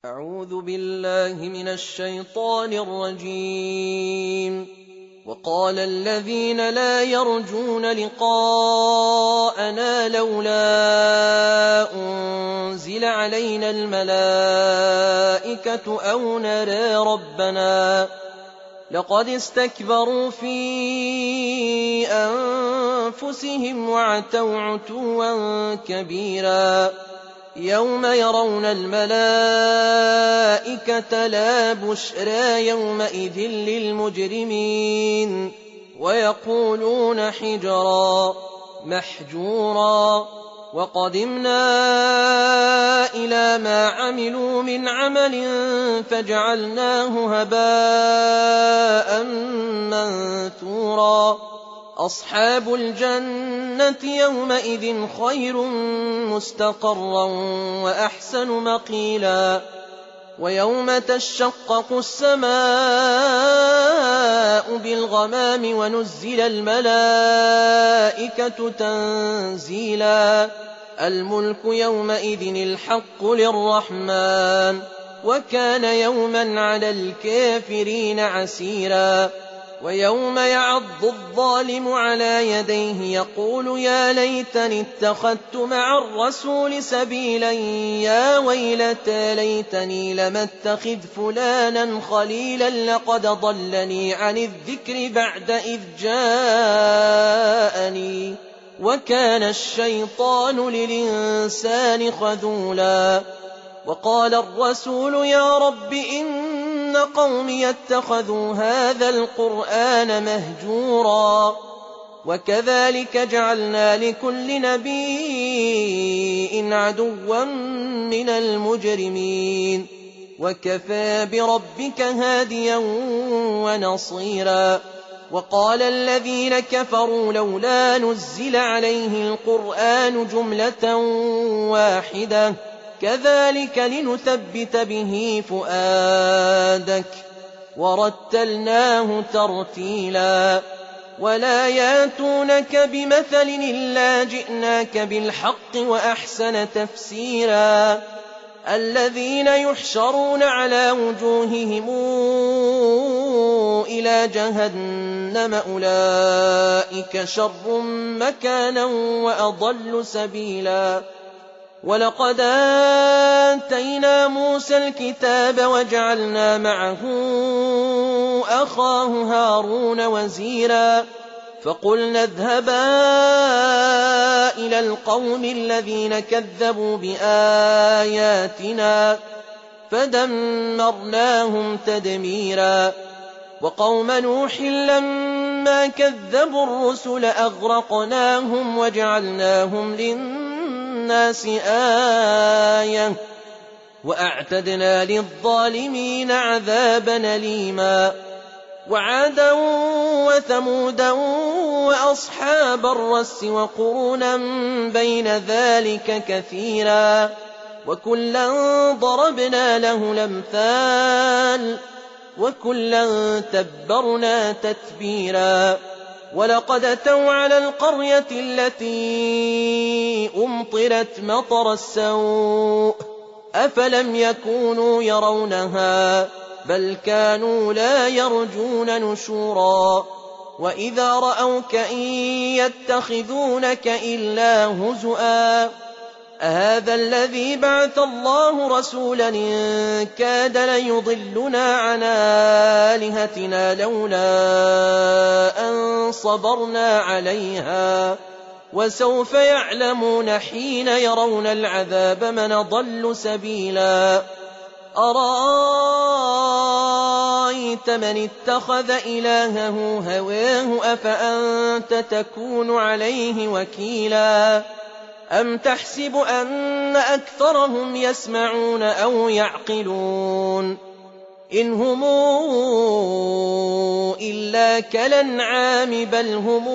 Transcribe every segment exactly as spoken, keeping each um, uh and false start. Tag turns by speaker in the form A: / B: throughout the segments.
A: أعوذ بالله من الشيطان الرجيم. وقال الذين لا يرجون لقاءنا لولا أنزل علينا الملائكة أو نرى ربنا لقد استكبروا في أنفسهم وعتوا عتوا كبيرا يوم يرون الملائكة لا بشرى يومئذ للمجرمين ويقولون حجرا محجورا وقدمنا إلى ما عملوا من عمل فجعلناه هباء منثورا أصحاب الجنة يومئذ خير مستقرا وأحسن مقيلا ويوم تشقق السماء بالغمام ونزل الملائكة تنزيلا الملك يومئذ الحق للرحمن وكان يوما على الكافرين عسيرا ويوم يعض الظالم على يديه يقول يا ليتني اتخذت مع الرسول سبيلا يا ويلتى ليتني لم اتخذ فلانا خليلا لقد ضلني عن الذكر بعد إذ جاءني وكان الشيطان للإنسان خذولا وقال الرسول يا رب إن قومي اتخذوا هذا القرآن مهجورا وكذلك جعلنا لكل نبي عدوا من المجرمين وكفى بربك هاديا ونصيرا وقال الذين كفروا لولا نزل عليه القرآن جملة واحدة كذلك لنثبت به فؤادك ورتلناه ترتيلا ولا ياتونك بمثل إلا جئناك بالحق وأحسن تفسيرا الذين يحشرون على وجوههم إلى جهنم أولئك شر مكانا وأضل سبيلا ولقد آتينا موسى الكتاب وجعلنا معه أخاه هارون وزيرا فقلنا اذهبا إلى القوم الذين كذبوا بآياتنا فدمرناهم تدميرا وقوم نوح لما كذبوا الرسل أغرقناهم وجعلناهم للناس الناس آية وأعتدنا للظالمين عذابا أليما وعادا وثمودا وأصحاب الرس وقرونا بين ذلك كثيرا وكلا ضربنا له الأمثال وكلا تبرنا تتبيرا ولقد أتوا على القرية التي أمطرت مطر السوء أفلم يكونوا يرونها بل كانوا لا يرجون نشورا وإذا رأوك إن يتخذونك إلا هزؤا أهذا الذي بعث الله رسولا إن كاد ليضلنا عن آلهتنا لولا أن صبرنا عليها وسوف يعلمون حين يرون العذاب من ضل سبيلا أرأيت من اتخذ إلهه هواه أفأنت تكون عليه وكيلا أم تحسب أن أكثرهم يسمعون أو يعقلون إن هم إلا كالأنعام بل هم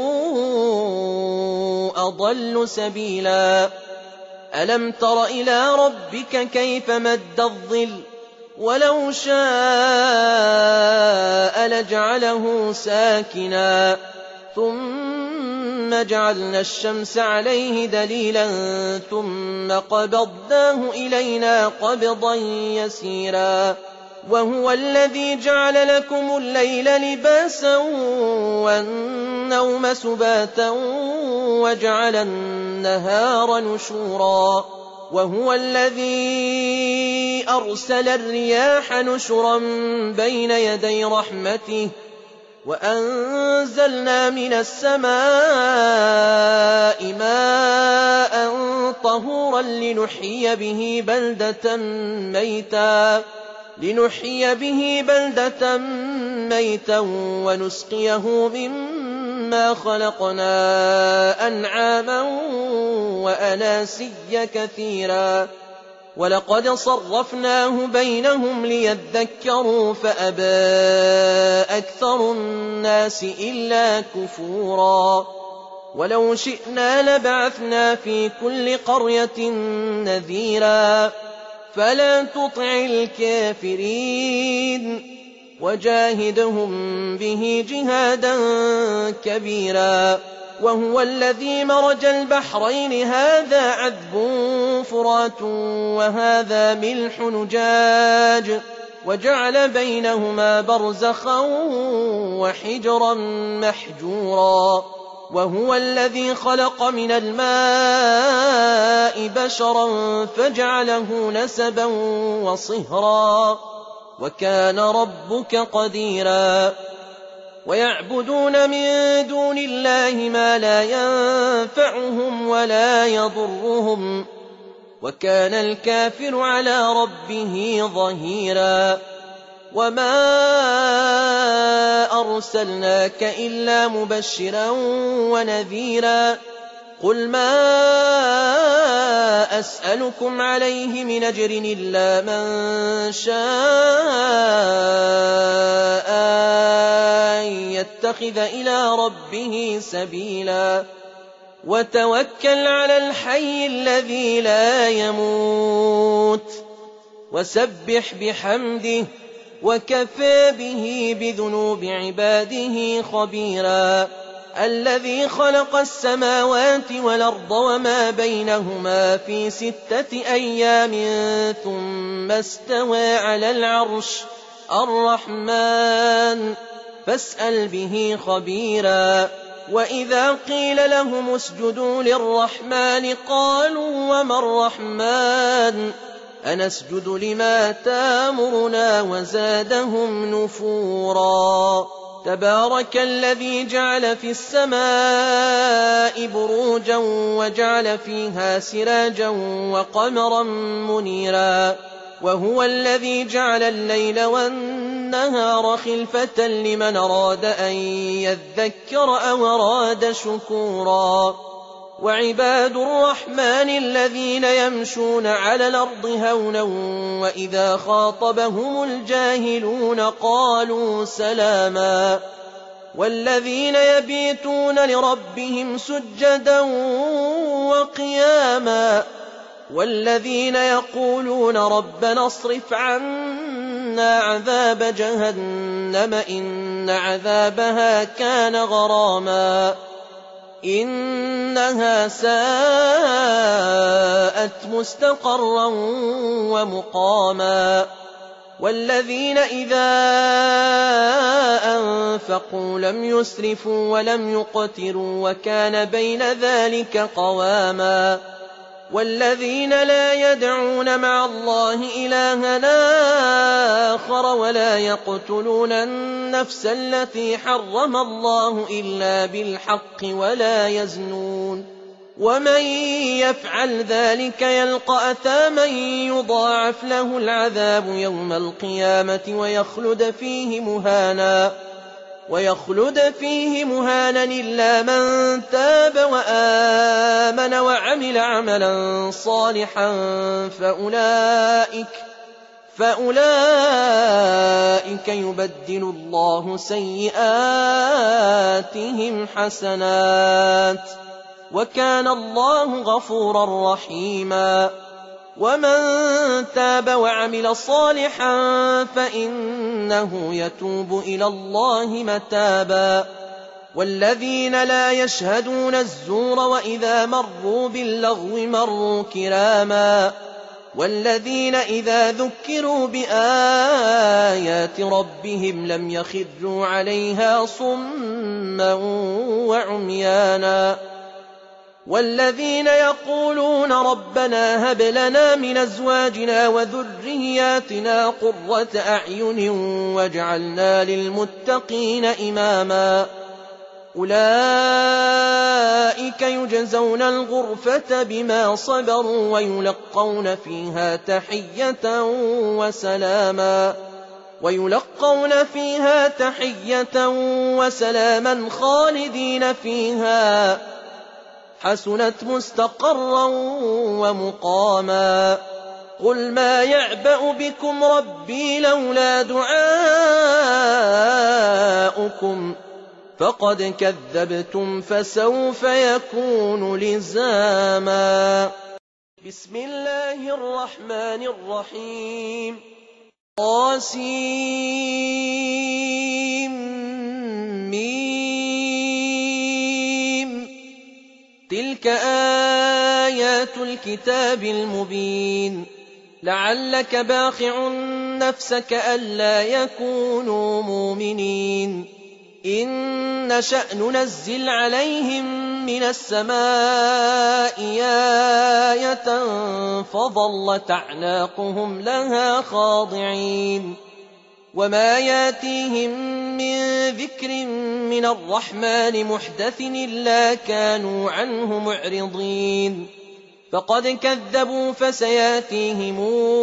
A: أضل سبيلا ألم تر إلى ربك كيف مد الظل ولو شاء لجعله ساكنا ثم جعلنا الشمس عليه دليلا ثم قبضناه إلينا قبضا يسيرا وهو الذي جعل لكم الليل لباسا والنوم سباتا وجعل النهار نشورا وهو الذي أرسل الرياح نشرا بين يدي رحمته وأنزلنا من السماء ماء طهورا لنحيي به بلدة ميتا لنحيي به بلدة ميتا ونسقيه مما خلقنا أنعاما وأناسيا كثيرا ولقد صرفناه بينهم ليذكروا فأبى أكثر الناس إلا كفورا ولو شئنا لبعثنا في كل قرية نذيرا فلا تطع الكافرين وجاهدهم به جهادا كبيرا وهو الذي مرج البحرين هذا عذب فرات وهذا ملح نجاج وجعل بينهما برزخا وحجرا محجورا وهو الذي خلق من الماء بشرا فجعله نسبا وصهرا وكان ربك قديرا ويعبدون من دون الله ما لا ينفعهم ولا يضرهم وكان الكافر على ربه ظهيرا وما أرسلناك إلا مبشرا ونذيرا قل ما أسألكم عليه من أجر إلا من شاء أن يتخذ إلى ربه سبيلا وتوكل على الحي الذي لا يموت وسبح بحمده وكفى به بذنوب عباده خبيرا الذي خلق السماوات والأرض وما بينهما في ستة أيام ثم استوى على العرش الرحمن فاسأل به خبيرا وإذا قيل لهم اسجدوا للرحمن قالوا وما الرحمن أنسجد لما تامرنا وزادهم نفورا تبارك الذي جعل في السماء بروجا وجعل فيها سراجا وقمرا منيرا وهو الذي جعل الليل والنهار خلفة لمن أراد أن يذكر أو أراد شكورا وعباد الرحمن الذين يمشون على الأرض هونا وإذا خاطبهم الجاهلون قالوا سلاما والذين يبيتون لربهم سجدا وقياما والذين يقولون ربنا اصرف عنا عذاب جهنم إن عذابها كان غراما إنها ساءت مستقرا ومقاما والذين إذا أنفقوا لم يسرفوا ولم يقتروا وكان بين ذلك قواما والذين لا يدعون مع الله إلها آخر ولا يقتلون النفس التي حرم الله إلا بالحق ولا يزنون ومن يفعل ذلك يلقى أثاما يضاعف له العذاب يوم القيامة ويخلد فيه مهانا ويخلد فيه مهانا إلا من تاب وآمن وعمل عملا صالحا فأولئك فأولئك يبدل الله سيئاتهم حسنات وكان الله غفورا رحيما ومن تاب وعمل صالحا فإنه يتوب إلى الله متابا والذين لا يشهدون الزور وإذا مروا باللغو مروا كراما والذين إذا ذكروا بآيات ربهم لم يخروا عليها صما وعميانا والذين يقولون ربنا هب لنا من أزواجنا وذرياتنا قرة أعين واجعلنا للمتقين إماما أولئك يجزون الغرفة بما صبروا ويلقون فيها تحية وسلاما ويلقون فيها تحية وسلاما خالدين فيها حسنت مستقرا ومقاما قل ما يعبأ بكم ربي لولا دعاؤكم فقد كذبتم فسوف يكون لزاما بسم الله الرحمن الرحيم طاسيم تلك آيات الكتاب المبين لعلك باخع نفسك ألا يكونوا مؤمنين إن نشأ ننزل عليهم من السماء آية فظلت أعناقهم لها خاضعين وما ياتيهم من ذكر من الرحمن محدث إلا كانوا عنه معرضين فقد كذبوا فسياتيهم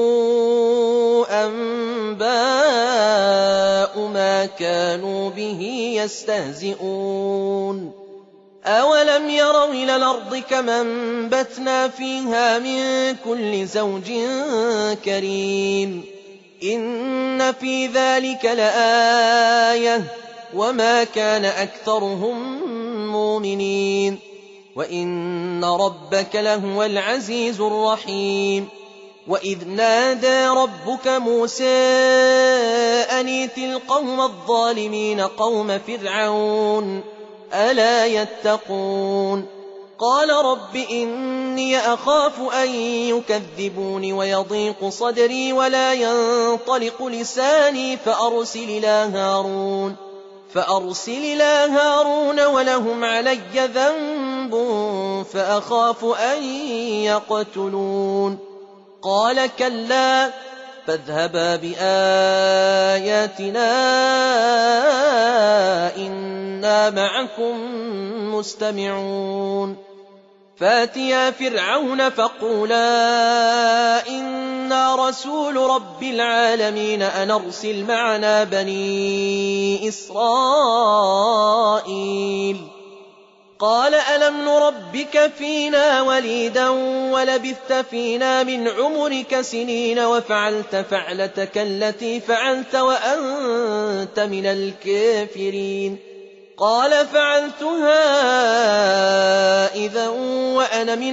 A: أنباء ما كانوا به يستهزئون أولم يروا إلى الأرض كما أنبتنا فيها من كل زوج كريم إن في ذلك لآية وما كان أكثرهم مؤمنين وإن ربك لهو العزيز الرحيم وإذ نادى ربك موسى أن ائت القوم الظالمين قوم فرعون ألا يتقون قال رب إني أخاف أن يكذبون ويضيق صدري ولا ينطلق لساني فأرسل إلى هارون فأرسل إلى هارون ولهم علي ذنب فأخاف أن يقتلون قال كلا فاذهبا بآياتنا إنا معكم مستمعون فاتيا فرعون فقولا إنا رسول رب العالمين أن أرسل معنا بني إسرائيل قال ألم نربك فينا وليدا ولبثت فينا من عمرك سنين وفعلت فعلتك التي فعلت وأنت من الكافرين قال فعلتها إذا وأنا من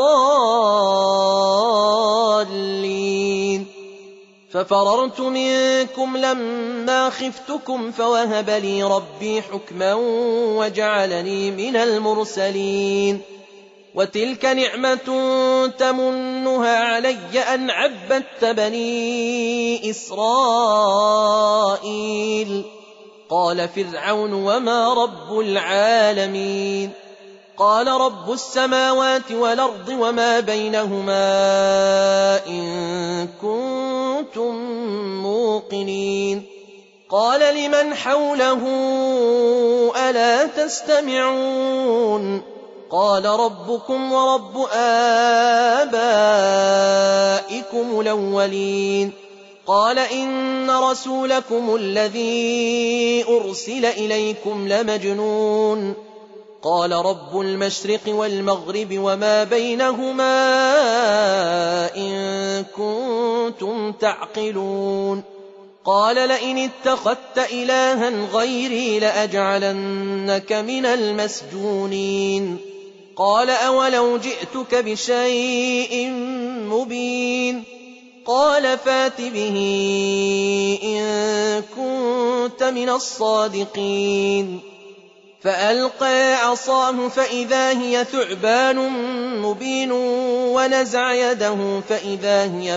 A: الضالين ففررت منكم لما خفتكم فوهب لي ربي حكما وجعلني من المرسلين وتلك نعمة تمنها علي أن عبدت بني إسرائيل قال فرعون وما رب العالمين قال رب السماوات والأرض وما بينهما إن كنتم موقنين قال لمن حوله ألا تستمعون قال ربكم ورب آبائكم الأولين قال إن رسولكم الذي أرسل إليكم لمجنون قال رب المشرق والمغرب وما بينهما إن كنتم تعقلون قال لئن اتخذت إلها غيري لأجعلنك من المسجونين قال أولو جئتك بشيء مبين قال فات به إن كنت من الصادقين فألقى عصاه فإذا هي ثعبان مبين ونزع يده فإذا هي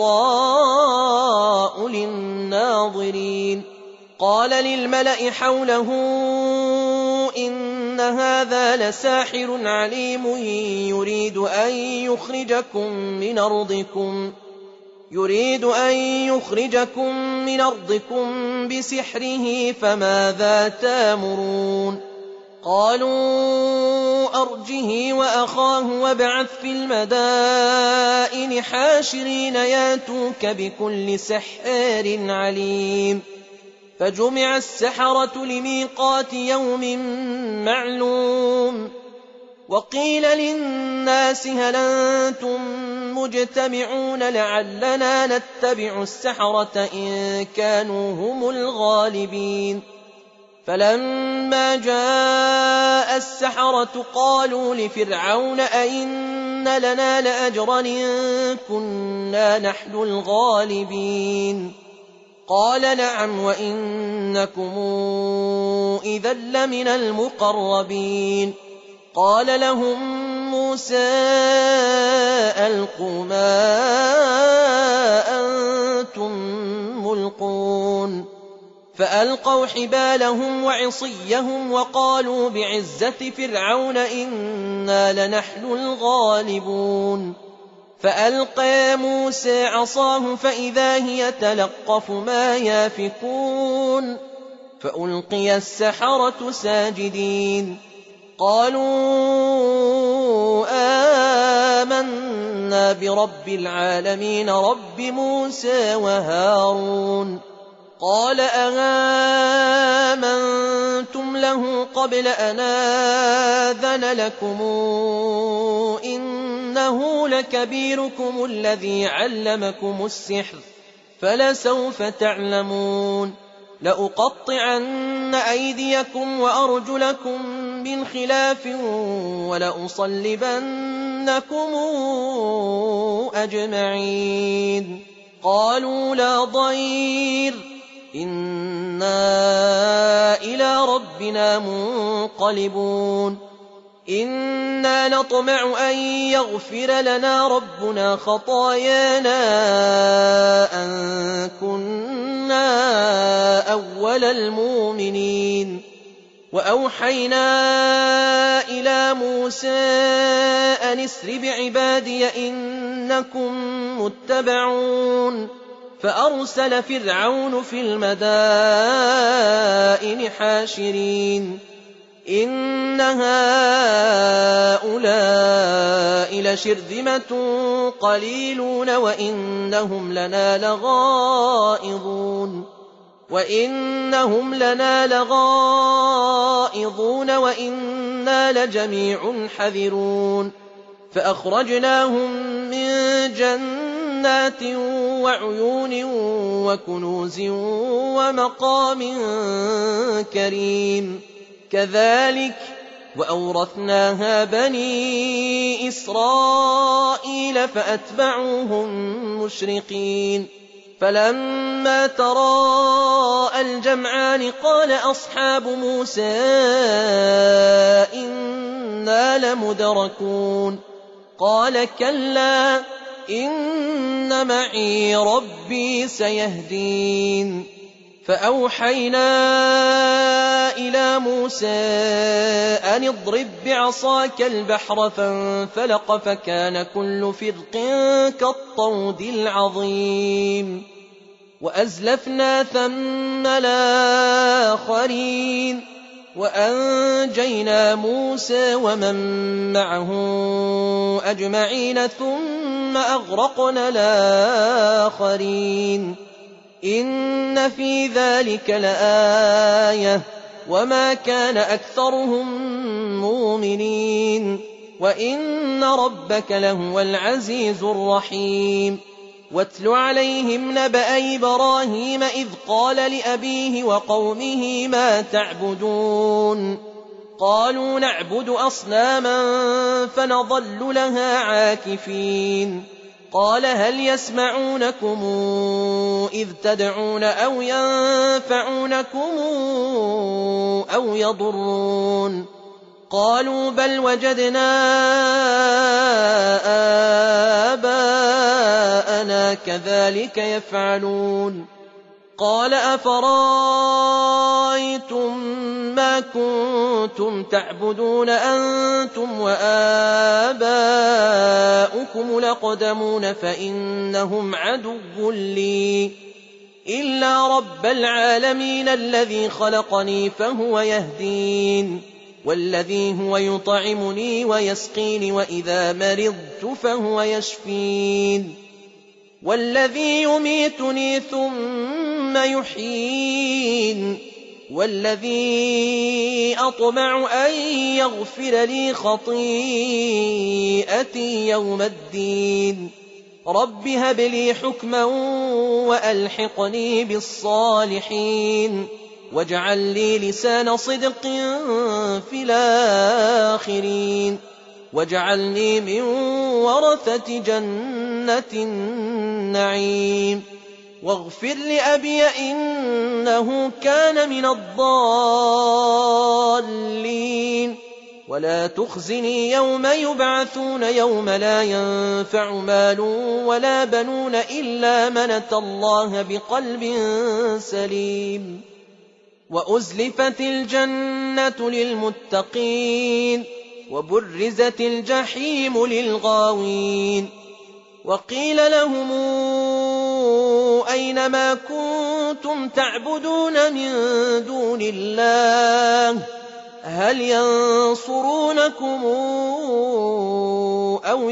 A: بيضاء للناظرين قال للملأ حوله إن هذا لساحر عليم يريد أن يخرجكم من أرضكم يريد أن يخرجكم من أرضكم بسحره فماذا تامرون قالوا أرجه وأخاه وابعث في المدائن حاشرين ياتوك بكل سحار عليم فجمع السحرة لميقات يوم معلوم وقيل للناس هل أنتم مجتمعون لعلنا نتبع السحرة إن كانوا هم الغالبين فلما جاء السحرة قالوا لفرعون أئن لنا لأجرا إن كنا نحن الغالبين قال نعم وإنكم إذا لمن المقربين قال لهم موسى ألقوا ما أنتم ملقون فألقوا حبالهم وعصيهم وقالوا بعزة فرعون إنا لنحن الغالبون فألقى موسى عصاه فإذا هي تلقف ما يافكون فألقي السحرة ساجدين قالوا آمنا برب العالمين رب موسى وهارون قال آمنتم له قبل أن آذن لكم إنه لكبيركم الذي علمكم السحر فلسوف تعلمون لأقطعن أيديكم وأرجلكم من خلاف ولأصلبنكم أجمعين قالوا لا ضير إنا إلى ربنا منقلبون إنا نطمع أن يغفر لنا ربنا خطايانا أن كنا أول المؤمنين وأوحينا إلى موسى أن اسر بعبادي إنكم متبعون فأرسل فرعون في المدائن حاشرين إن هؤلاء لشرذمة قليلون وإنهم لنا لغائظون وإنهم لنا لغائظون وإنا لجميع حذرون فأخرجناهم من جنات وعيون وكنوز ومقام كريم كذلك وأورثناها بني إسرائيل فأتبعوهم مشرقين فلما تراءى الجمعان قال أصحاب موسى إنا لمدركون قال كلا إن معي ربي سيهدين فأوحينا إلى موسى أن اضرب بعصاك البحر فانفلق فكان كل فرق كالطود العظيم وأزلفنا ثم الآخرين وأنجينا موسى ومن معه أجمعين ثم أغرقنا الآخرين إن في ذلك لآية وما كان أكثرهم مؤمنين وإن ربك لهو العزيز الرحيم واتل عليهم نبأ إبراهيم إذ قال لأبيه وقومه ما تعبدون قالوا نعبد أصناما فنظل لها عاكفين قال هل يسمعونكم إذ تدعون أو ينفعونكم أو يضرون قالوا بل وجدنا آباءنا كذلك يفعلون قال أفرأيتم ما كنتم تعبدون أنتم وآباؤكم الأقدمون فإنهم عدو لي إلا رب العالمين الذي خلقني فهو يهدين والذي هو يطعمني ويسقين وإذا مرضت فهو يشفين والذي يميتني ثم يحيين والذي أطمع أن يغفر لي خطيئتي يوم الدين رب هب لي حكما وألحقني بالصالحين واجعل لي لسان صدق في الآخرين واجعلني من ورثة جنة النعيم واغفر لأبي إنه كان من الضالين ولا تخزني يوم يبعثون يوم لا ينفع مال ولا بنون إلا من أتى الله بقلب سليم وأزلفت الجنة للمتقين وبرزت الجحيم للغاوين وقيل لهم أين ما كنتم تعبدون من دون الله هل ينصرونكم أو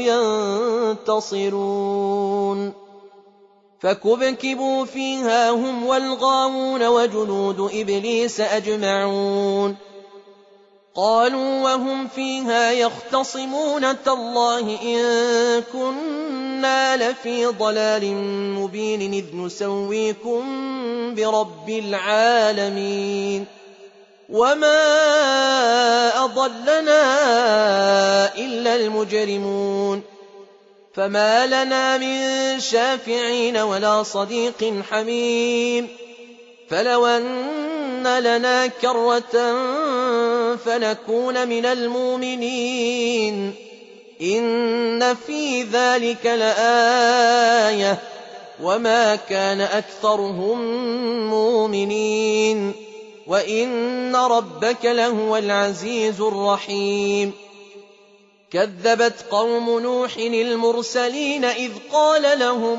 A: ينتصرون فكبكبوا فيها هم والغاوون وجنود إبليس أجمعون قالوا وهم فيها يختصمون تالله إن كنا لفي ضلال مبين إذ نسويكم برب العالمين وما أضلنا إلا المجرمون فما لنا من شافعين ولا صديق حميم فلو أن لنا كرة فنكون من المؤمنين إن في ذلك لآية وما كان أكثرهم مؤمنين وإن ربك لهو العزيز الرحيم كذبت قوم نوح المرسلين إذ قال لهم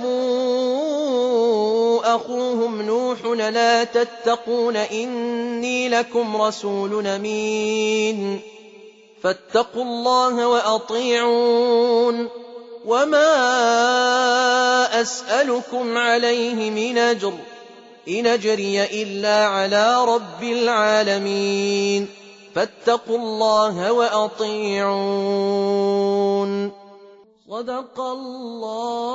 A: أخوهم نوح لا تتقون إني لكم رسول أمين فاتقوا الله وأطيعون وما أسألكم عليه من أجر إن أجري إلا على رب العالمين فاتقوا الله وأطيعون صدق الله